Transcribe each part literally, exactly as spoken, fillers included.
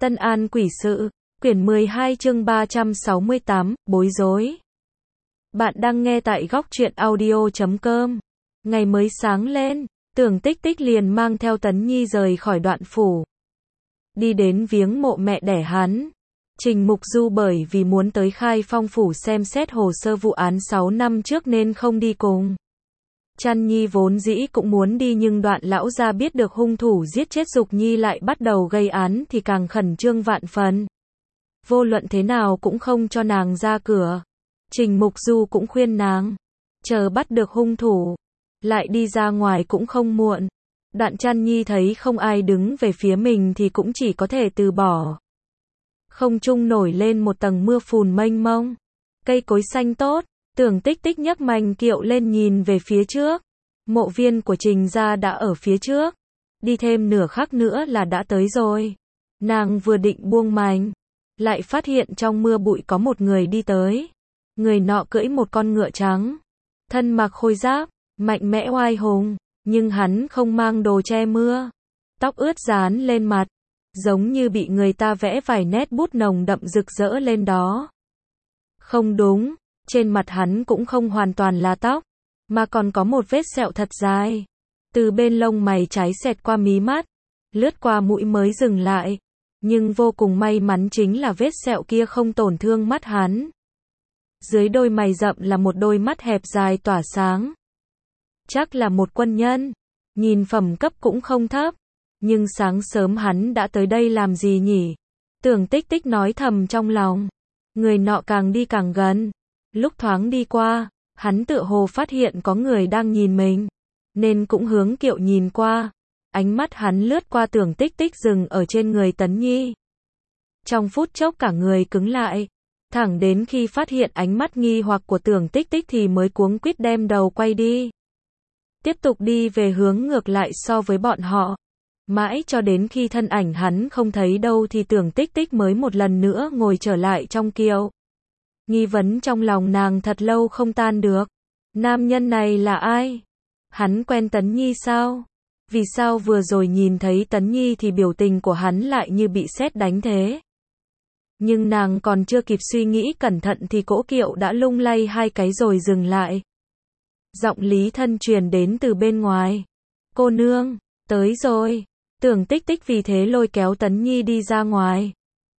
Tân An Quỷ Sự, quyển mười hai chương ba trăm sáu mươi tám, bối rối. Bạn đang nghe tại góc truyện audio chấm com. Ngày mới sáng lên, Tưởng Tích Tích liền mang theo Tấn Nhi rời khỏi Đoạn phủ. Đi đến viếng mộ mẹ đẻ hắn. Trình Mục Du bởi vì muốn tới Khai Phong phủ xem xét hồ sơ vụ án sáu năm trước nên không đi cùng. Trăn Nhi vốn dĩ cũng muốn đi nhưng Đoạn lão gia biết được hung thủ giết chết Dục Nhi lại bắt đầu gây án thì càng khẩn trương vạn phần. Vô luận thế nào cũng không cho nàng ra cửa. Trình Mục Du cũng khuyên nàng, chờ bắt được hung thủ, lại đi ra ngoài cũng không muộn. Đoạn Trăn Nhi thấy không ai đứng về phía mình thì cũng chỉ có thể từ bỏ. Không trung nổi lên một tầng mưa phùn mênh mông, cây cối xanh tốt. Tưởng Tích Tích nhấc mành kiệu lên nhìn về phía trước. Mộ viên của Trình gia đã ở phía trước. Đi thêm nửa khắc nữa là đã tới rồi. Nàng vừa định buông mành, lại phát hiện trong mưa bụi có một người đi tới. Người nọ cưỡi một con ngựa trắng, thân mặc khôi giáp, mạnh mẽ oai hùng, nhưng hắn không mang đồ che mưa. Tóc ướt dán lên mặt, giống như bị người ta vẽ vài nét bút nồng đậm rực rỡ lên đó. Không đúng. Trên mặt hắn cũng không hoàn toàn là tóc, mà còn có một vết sẹo thật dài. Từ bên lông mày trái xẹt qua mí mắt, lướt qua mũi mới dừng lại. Nhưng vô cùng may mắn chính là vết sẹo kia không tổn thương mắt hắn. Dưới đôi mày rậm là một đôi mắt hẹp dài tỏa sáng. Chắc là một quân nhân, nhìn phẩm cấp cũng không thấp. Nhưng sáng sớm hắn đã tới đây làm gì nhỉ? Tưởng Tích Tích nói thầm trong lòng. Người nọ càng đi càng gần. Lúc thoáng đi qua, hắn tựa hồ phát hiện có người đang nhìn mình, nên cũng hướng kiệu nhìn qua. Ánh mắt hắn lướt qua Tưởng Tích Tích dừng ở trên người Tấn Nhi. Trong phút chốc cả người cứng lại, thẳng đến khi phát hiện ánh mắt nghi hoặc của Tưởng Tích Tích thì mới cuống quýt đem đầu quay đi. Tiếp tục đi về hướng ngược lại so với bọn họ. Mãi cho đến khi thân ảnh hắn không thấy đâu thì Tưởng Tích Tích mới một lần nữa ngồi trở lại trong kiệu. Nghi vấn trong lòng nàng thật lâu không tan được. Nam nhân này là ai? Hắn quen Tấn Nhi sao? Vì sao vừa rồi nhìn thấy Tấn Nhi thì biểu tình của hắn lại như bị sét đánh thế? Nhưng nàng còn chưa kịp suy nghĩ cẩn thận thì cỗ kiệu đã lung lay hai cái rồi dừng lại. Giọng Lý Thân truyền đến từ bên ngoài. Cô nương, tới rồi. Tưởng Tích Tích vì thế lôi kéo Tấn Nhi đi ra ngoài.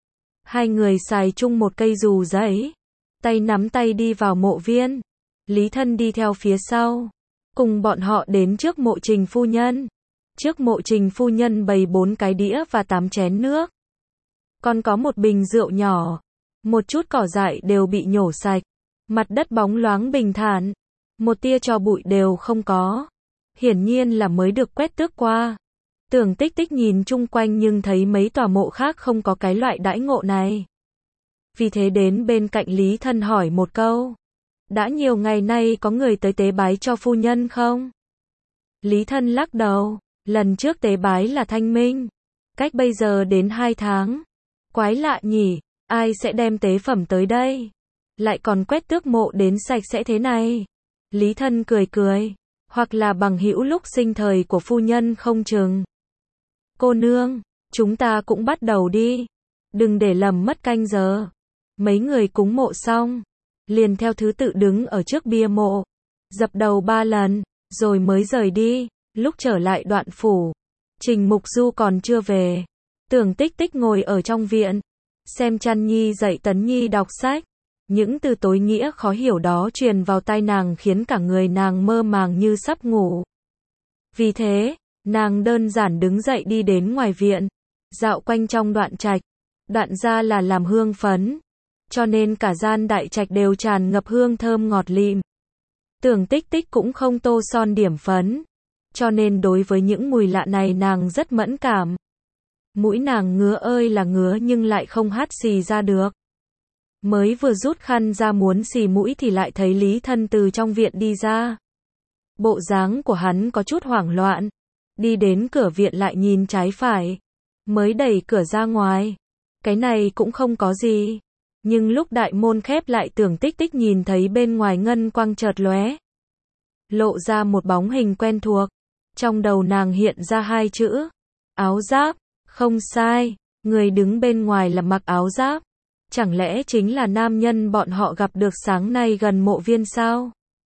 Hai người xài chung một cây dù giấy. Tay nắm tay đi vào mộ viên. Lý Thân đi theo phía sau. Cùng bọn họ đến trước mộ Trình phu nhân. Trước mộ Trình phu nhân bày bốn cái đĩa và tám chén nước. Còn có một bình rượu nhỏ. Một chút cỏ dại đều bị nhổ sạch. Mặt đất bóng loáng bình thản. Một tia tro bụi đều không có. Hiển nhiên là mới được quét tước qua. Tưởng Tích Tích nhìn chung quanh nhưng thấy mấy tòa mộ khác không có cái loại đãi ngộ này. Vì thế đến bên cạnh Lý Thân hỏi một câu. Đã nhiều ngày nay có người tới tế bái cho phu nhân không? Lý Thân lắc đầu. Lần trước tế bái là Thanh Minh. Cách bây giờ đến hai tháng. Quái lạ nhỉ, ai sẽ đem tế phẩm tới đây? Lại còn quét tước mộ đến sạch sẽ thế này. Lý Thân cười cười. Hoặc là bằng hữu lúc sinh thời của phu nhân không chừng. Cô nương, chúng ta cũng bắt đầu đi. Đừng để lầm mất canh giờ. Mấy người cúng mộ xong, liền theo thứ tự đứng ở trước bia mộ, dập đầu ba lần, rồi mới rời đi. Lúc trở lại Đoạn phủ, Trình Mục Du còn chưa về. Tưởng Tích Tích ngồi ở trong viện, xem Trăn Nhi dạy Tấn Nhi đọc sách. Những từ tối nghĩa khó hiểu đó truyền vào tai nàng khiến cả người nàng mơ màng như sắp ngủ. Vì thế, nàng đơn giản đứng dậy đi đến ngoài viện, dạo quanh trong Đoạn trạch. Đoạn gia là làm hương phấn, cho nên cả gian đại trạch đều tràn ngập hương thơm ngọt lịm. Tưởng Tích Tích cũng không tô son điểm phấn, cho nên đối với những mùi lạ này nàng rất mẫn cảm. Mũi nàng ngứa ơi là ngứa nhưng lại không hắt xì ra được. Mới vừa rút khăn ra muốn xì mũi thì lại thấy Lý Thân từ trong viện đi ra. Bộ dáng của hắn có chút hoảng loạn, đi đến cửa viện lại nhìn trái phải, mới đẩy cửa ra ngoài. Cái này cũng không có gì. Nhưng lúc đại môn khép lại Tưởng Tích Tích nhìn thấy bên ngoài ngân quang chợt lóe. Lộ ra một bóng hình quen thuộc. Trong đầu nàng hiện ra hai chữ. Áo giáp. Không sai. Người đứng bên ngoài là mặc áo giáp. Chẳng lẽ chính là nam nhân bọn họ gặp được sáng nay gần mộ viên sao?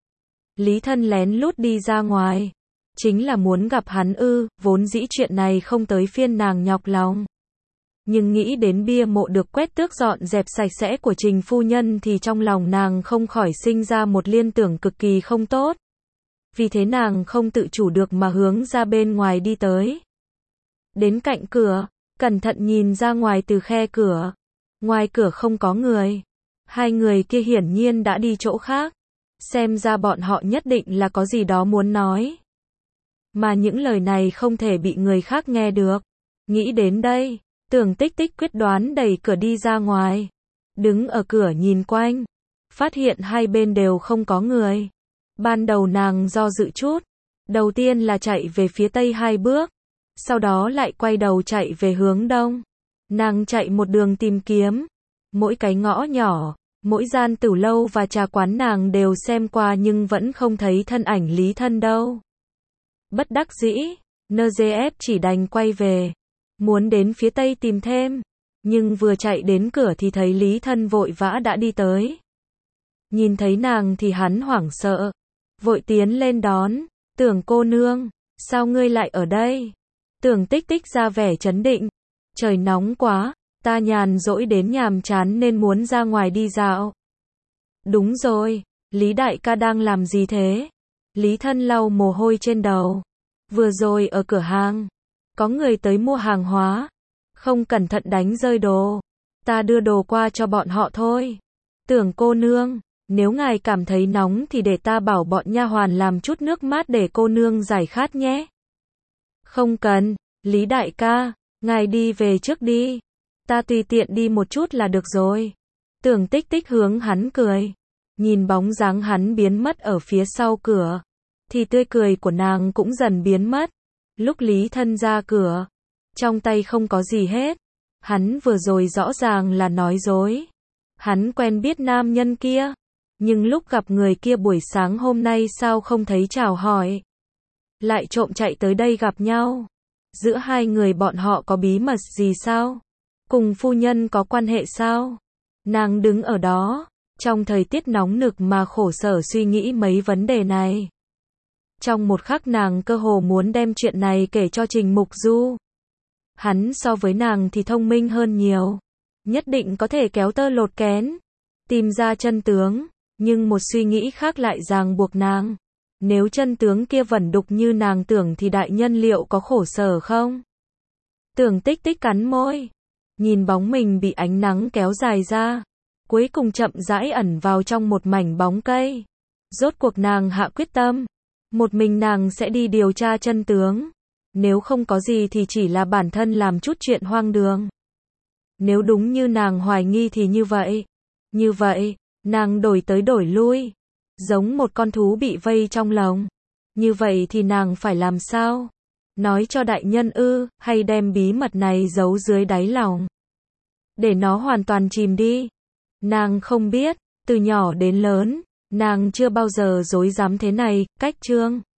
Lý Thân lén lút đi ra ngoài. Chính là muốn gặp hắn ư, vốn dĩ chuyện này không tới phiên nàng nhọc lòng. Nhưng nghĩ đến bia mộ được quét tước dọn dẹp sạch sẽ của Trình phu nhân thì trong lòng nàng không khỏi sinh ra một liên tưởng cực kỳ không tốt. Vì thế nàng không tự chủ được mà hướng ra bên ngoài đi tới. Đến cạnh cửa, cẩn thận nhìn ra ngoài từ khe cửa. Ngoài cửa không có người. Hai người kia hiển nhiên đã đi chỗ khác. Xem ra bọn họ nhất định là có gì đó muốn nói. Mà những lời này không thể bị người khác nghe được. Nghĩ đến đây, Tưởng Tích Tích quyết đoán đẩy cửa đi ra ngoài. Đứng ở cửa nhìn quanh. Phát hiện hai bên đều không có người. Ban đầu nàng do dự chút. Đầu tiên là chạy về phía tây hai bước. Sau đó lại quay đầu chạy về hướng đông. Nàng chạy một đường tìm kiếm. Mỗi cái ngõ nhỏ, mỗi gian tửu lâu và trà quán nàng đều xem qua nhưng vẫn không thấy thân ảnh Lý Thân đâu. Bất đắc dĩ, en giê ép chỉ đành quay về. Muốn đến phía tây tìm thêm. Nhưng vừa chạy đến cửa thì thấy Lý Thân vội vã đã đi tới. Nhìn thấy nàng thì hắn hoảng sợ. Vội tiến lên đón. Tưởng cô nương, sao ngươi lại ở đây? Tưởng Tích Tích ra vẻ trấn định. Trời nóng quá, ta nhàn rỗi đến nhàm chán nên muốn ra ngoài đi dạo. Đúng rồi, Lý đại ca đang làm gì thế? Lý Thân lau mồ hôi trên đầu. Vừa rồi ở cửa hàng, có người tới mua hàng hóa. Không cẩn thận đánh rơi đồ. Ta đưa đồ qua cho bọn họ thôi. Tưởng cô nương, nếu ngài cảm thấy nóng thì để ta bảo bọn nha hoàn làm chút nước mát để cô nương giải khát nhé. Không cần, Lý đại ca, ngài đi về trước đi. Ta tùy tiện đi một chút là được rồi. Tưởng Tích Tích hướng hắn cười. Nhìn bóng dáng hắn biến mất ở phía sau cửa. Thì tươi cười của nàng cũng dần biến mất. Lúc Lý Thân ra cửa. Trong tay không có gì hết. Hắn vừa rồi rõ ràng là nói dối. Hắn quen biết nam nhân kia. Nhưng lúc gặp người kia buổi sáng hôm nay sao không thấy chào hỏi. Lại trộm chạy tới đây gặp nhau. Giữa hai người bọn họ có bí mật gì sao? Cùng phu nhân có quan hệ sao? Nàng đứng ở đó, trong thời tiết nóng nực mà khổ sở suy nghĩ mấy vấn đề này. Trong một khắc nàng cơ hồ muốn đem chuyện này kể cho Trình Mục Du. Hắn so với nàng thì thông minh hơn nhiều. Nhất định có thể kéo tơ lột kén. Tìm ra chân tướng. Nhưng một suy nghĩ khác lại ràng buộc nàng. Nếu chân tướng kia vẩn đục như nàng tưởng thì đại nhân liệu có khổ sở không? Tưởng Tích Tích cắn môi. Nhìn bóng mình bị ánh nắng kéo dài ra. Cuối cùng chậm rãi ẩn vào trong một mảnh bóng cây. Rốt cuộc nàng hạ quyết tâm. Một mình nàng sẽ đi điều tra chân tướng. Nếu không có gì thì chỉ là bản thân làm chút chuyện hoang đường. Nếu đúng như nàng hoài nghi thì như vậy. Như vậy, nàng đổi tới đổi lui. Giống một con thú bị vây trong lồng. Như vậy thì nàng phải làm sao? Nói cho đại nhân ư, hay đem bí mật này giấu dưới đáy lòng? Để nó hoàn toàn chìm đi. Nàng không biết, từ nhỏ đến lớn, nàng chưa bao giờ dối dám thế này. Cách chương